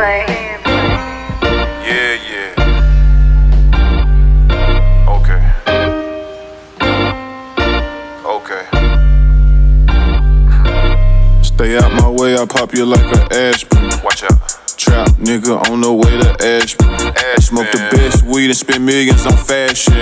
play. Yeah, yeah. Okay. Okay. Stay out my way, I pop you like an aspirin. Watch out. Trap nigga on the way to Ashby. Smoke the best weed and spend millions on fashion.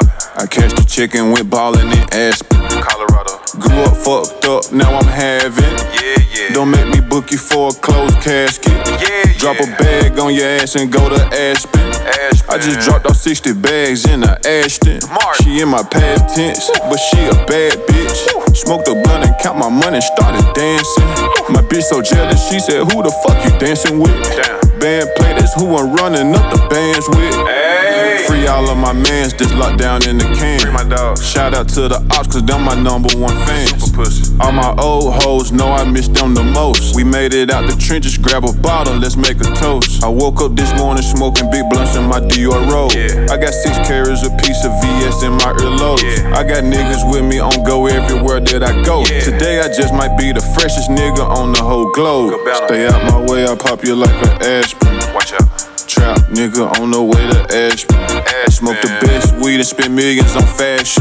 I cashed the check and went ballin' in Aspen, Colorado. Grew up fucked up, now I'm having. Yeah, yeah. Don't make me book you for a closed casket. Yeah, yeah. Drop a bag on your ass and go to Aspen. I just dropped off 60 bags in a Ashton. She in my past tense, but she a bad bitch. Smoked a blunt and count my money, started dancing. My bitch so jealous, she said, who the fuck you dancing with? Band play, that's who I'm running up the bands with. Free all of my mans, just locked down in the can. Free my dog. Shout out to the ops, cause them my #1 fans. All my old hoes know I miss them the most. We made it out the trenches, grab a bottle, let's make a toast. I woke up this morning smoking big blunts in my Dior robe. I got 6 carats a piece of VS in my earlobes. I got niggas with me on go everywhere that I go. Today I just might be the freshest nigga on the whole globe. Stay out my way, I pop you like an aspirin. Watch out. Trap nigga on the way to Ashby. Smoke the best weed and spend millions on fashion.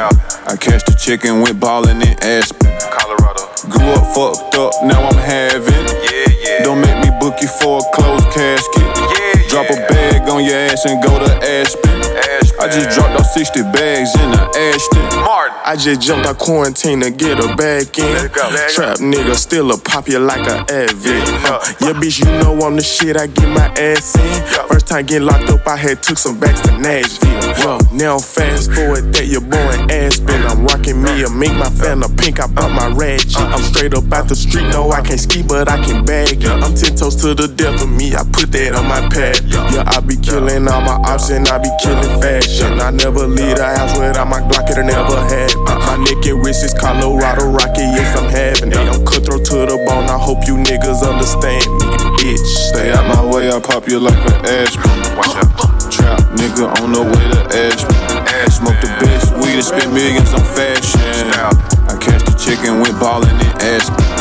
I cashed the check and went ballin' in Aspen, Colorado. Grew up fucked up, now I'm having. Yeah, yeah. Don't make me book you for a closed casket. Yeah, drop a bag on your ass and go to Aspen. I just dropped off 60 bags in a Ashton. I just jumped out quarantine to get her back in. Trap nigga, still a pop you like a advent. Yeah, bitch, you know I'm the shit, I get my ass in. First time getting locked up, I had took some backs to Nashville. Now fast forward that your boy in Aspen. I'm rocking me a mink, my fan a pink, I bought my ratchet. I'm straight up out the street, no I can't ski, but I can bag it. I'm 10 toes to the death of me, I put that on my pad. Yeah, I be killing all my ops and I be killing fashion. I never leave the house without my Glock, it never had. My neck and wrist is Colorado Rocket, yes I'm having it. I'm cutthroat to the bone, I hope you niggas understand me, bitch. Stay out my way, I pop you like an aspirin. Watch out. Trap nigga on the way to Ashby. Smoke the best weed and spend millions on fashion. I cashed the check and went ballin' in Aspen.